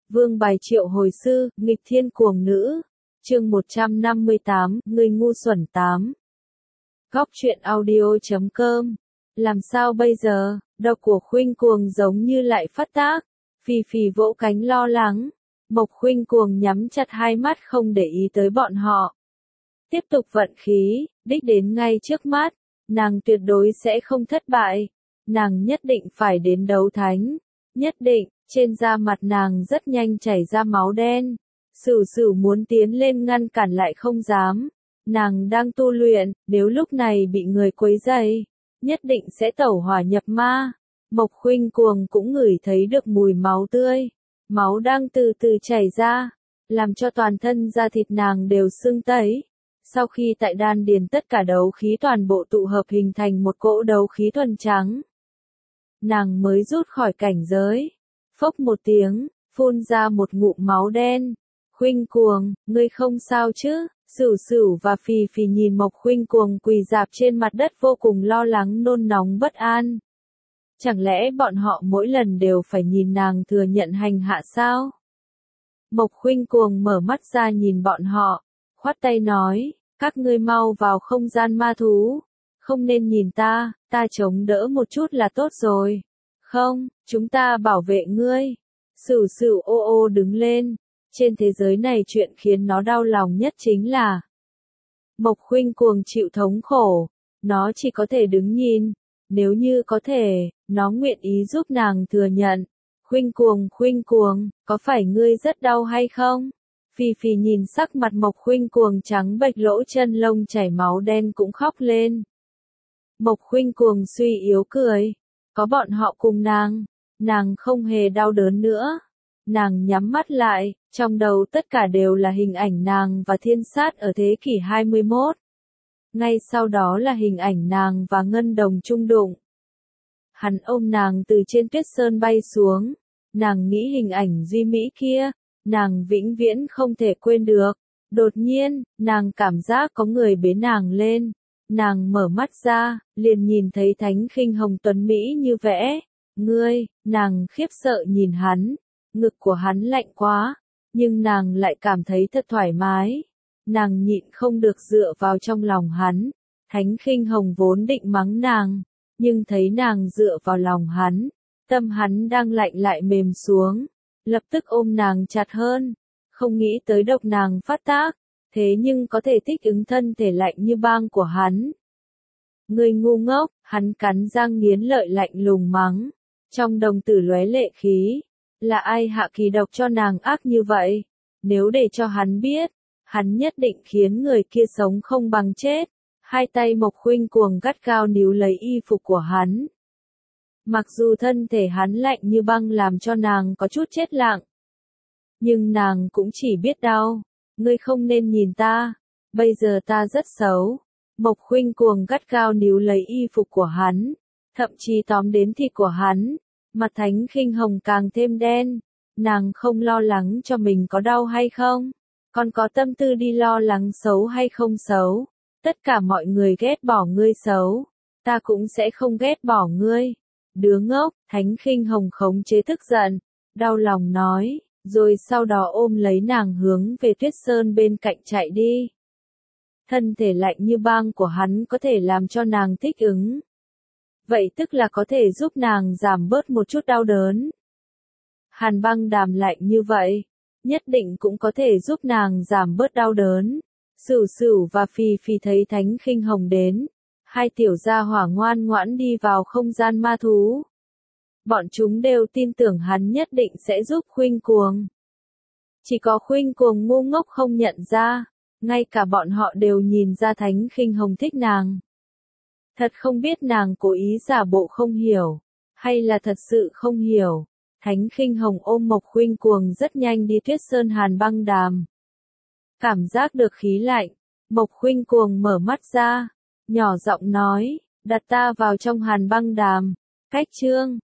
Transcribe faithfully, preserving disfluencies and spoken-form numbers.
Vương bài triệu hồi sư, nghịch thiên cuồng nữ. Chương một trăm năm mươi tám, người ngu xuẩn tám. Góc truyện audio chấm com. Làm sao bây giờ, độc của Khuynh Cuồng giống như lại phát tác. Phì phì vỗ cánh lo lắng. Mộc Khuynh Cuồng nhắm chặt hai mắt không để ý tới bọn họ. Tiếp tục vận khí, đích đến ngay trước mắt. Nàng tuyệt đối sẽ không thất bại. Nàng nhất định phải đến đấu thánh. Nhất định, trên da mặt nàng rất nhanh chảy ra máu đen. Sửu Sửu muốn tiến lên ngăn cản lại không dám. Nàng đang tu luyện, nếu lúc này bị người quấy rầy, nhất định sẽ tẩu hỏa nhập ma. Mộc Khuynh Cuồng cũng ngửi thấy được mùi máu tươi. Máu đang từ từ chảy ra, làm cho toàn thân da thịt nàng đều sưng tấy. Sau khi tại đan điền tất cả đấu khí toàn bộ tụ hợp hình thành một cỗ đấu khí thuần trắng, nàng mới rút khỏi cảnh giới. Phốc một tiếng, phun ra một ngụm máu đen. Khuynh Cuồng, ngươi không sao chứ? Sửu Sửu và Phì Phì nhìn Mộc Khuynh Cuồng quỳ rạp trên mặt đất vô cùng lo lắng nôn nóng bất an. Chẳng lẽ bọn họ mỗi lần đều phải nhìn nàng thừa nhận hành hạ sao? Mộc Khuynh Cuồng mở mắt ra nhìn bọn họ, khoát tay nói, các ngươi mau vào không gian ma thú. Không nên nhìn ta, ta chống đỡ một chút là tốt rồi. Không, chúng ta bảo vệ ngươi. Sửu Sửu ô ô đứng lên. Trên thế giới này chuyện khiến nó đau lòng nhất chính là Mộc Khuynh Cuồng chịu thống khổ. Nó chỉ có thể đứng nhìn. Nếu như có thể, nó nguyện ý giúp nàng thừa nhận. Khuynh Cuồng, Khuynh Cuồng, có phải ngươi rất đau hay không? Phì Phì nhìn sắc mặt Mộc Khuynh Cuồng trắng bệch, lỗ chân lông chảy máu đen cũng khóc lên. Mộc Khuynh Cuồng suy yếu cười. Có bọn họ cùng nàng, nàng không hề đau đớn nữa. Nàng nhắm mắt lại, trong đầu tất cả đều là hình ảnh nàng và thiên sát ở thế kỷ hai mươi mốt. Ngay sau đó là hình ảnh nàng và Ngân Đồng chung đụng. Hắn ôm nàng từ trên tuyết sơn bay xuống. Nàng nghĩ hình ảnh duy mỹ kia, nàng vĩnh viễn không thể quên được. Đột nhiên, nàng cảm giác có người bế nàng lên. Nàng mở mắt ra, liền nhìn thấy Thánh Khinh Hồng tuấn mỹ như vẽ. Ngươi, nàng khiếp sợ nhìn hắn. Ngực của hắn lạnh quá, nhưng nàng lại cảm thấy thật thoải mái. Nàng nhịn không được dựa vào trong lòng hắn. Thánh Khinh Hồng vốn định mắng nàng, nhưng thấy nàng dựa vào lòng hắn, tâm hắn đang lạnh lại mềm xuống, lập tức ôm nàng chặt hơn. Không nghĩ tới độc nàng phát tác, thế nhưng có thể thích ứng thân thể lạnh như băng của hắn. Ngươi ngu ngốc, hắn cắn răng nghiến lợi lạnh lùng mắng. Trong đồng tử lóe lệ khí. Là ai hạ kỳ độc cho nàng ác như vậy? Nếu để cho hắn biết, hắn nhất định khiến người kia sống không bằng chết. Hai tay Mộc Khuynh Cuồng gắt gao níu lấy y phục của hắn. Mặc dù thân thể hắn lạnh như băng làm cho nàng có chút chết lặng, nhưng nàng cũng chỉ biết đau. Ngươi không nên nhìn ta, bây giờ ta rất xấu. Mộc Khuynh Cuồng gắt gao níu lấy y phục của hắn, thậm chí tóm đến thịt của hắn. Mặt Thánh Khinh Hồng càng thêm đen. Nàng không lo lắng cho mình có đau hay không, còn có tâm tư đi lo lắng xấu hay không xấu. Tất cả mọi người ghét bỏ ngươi xấu, ta cũng sẽ không ghét bỏ ngươi. Đứa ngốc, Thánh Khinh Hồng khống chế tức giận, đau lòng nói, rồi sau đó ôm lấy nàng hướng về tuyết sơn bên cạnh chạy đi. Thân thể lạnh như băng của hắn có thể làm cho nàng thích ứng. Vậy tức là có thể giúp nàng giảm bớt một chút đau đớn. Hàn Băng Đàm lạnh như vậy, nhất định cũng có thể giúp nàng giảm bớt đau đớn. Sửu Sửu và Phì Phì thấy Thánh Khinh Hồng đến, hai tiểu gia hỏa ngoan ngoãn đi vào không gian ma thú. Bọn chúng đều tin tưởng hắn nhất định sẽ giúp Khuynh Cuồng. Chỉ có Khuynh Cuồng ngu ngốc không nhận ra, ngay cả bọn họ đều nhìn ra Thánh Khinh Hồng thích nàng. Thật không biết nàng cố ý giả bộ không hiểu, hay là thật sự không hiểu. Thánh Khinh Hồng ôm Mộc Khuynh Cuồng rất nhanh đi tuyết sơn Hàn Băng Đàm. Cảm giác được khí lạnh, Mộc Khuynh Cuồng mở mắt ra, nhỏ giọng nói, đặt ta vào trong Hàn Băng Đàm. Cách chương